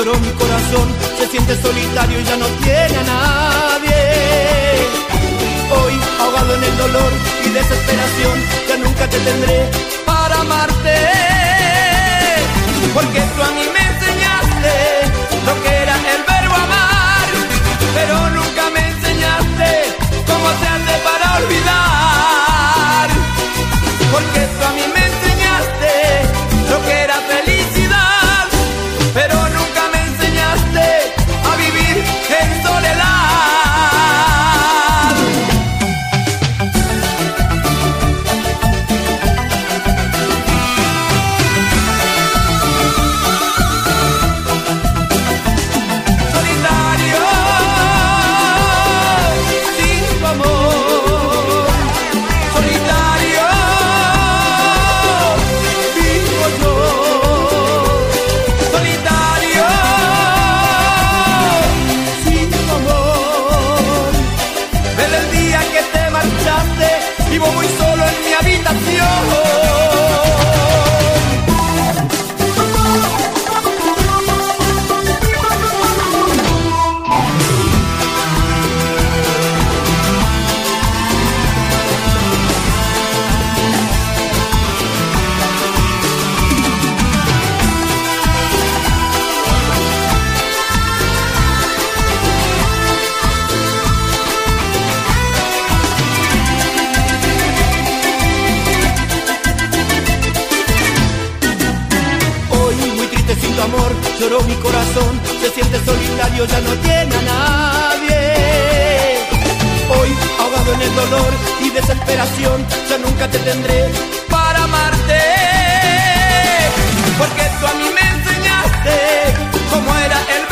lloró mi corazón, se siente solitario y ya no tiene a nadie. Hoy, ahogado en el dolor y desesperación, ya nunca te tendré para amarte. Porque tú a mí me enseñaste lo que era el verbo amar, pero nunca me enseñaste cómo se hace para olvidar. Porque tú a mí me enseñaste lo que era felicidad, pero nunca me enseñaste a vivir en soledad. Solitario, sin tu amor. Solitario, vivo yo. Solitario, sin tu amor. Desde el día que te marchaste, vivo muy solo en mi habitación. Hoy muy triste sin tu amor, lloró mi corazón, se siente solitario, ya no tiene a nadie. Hoy ahogado en el dolor y desesperación, ya nunca te tendré para amarte. Porque tú a mí me enseñaste cómo era el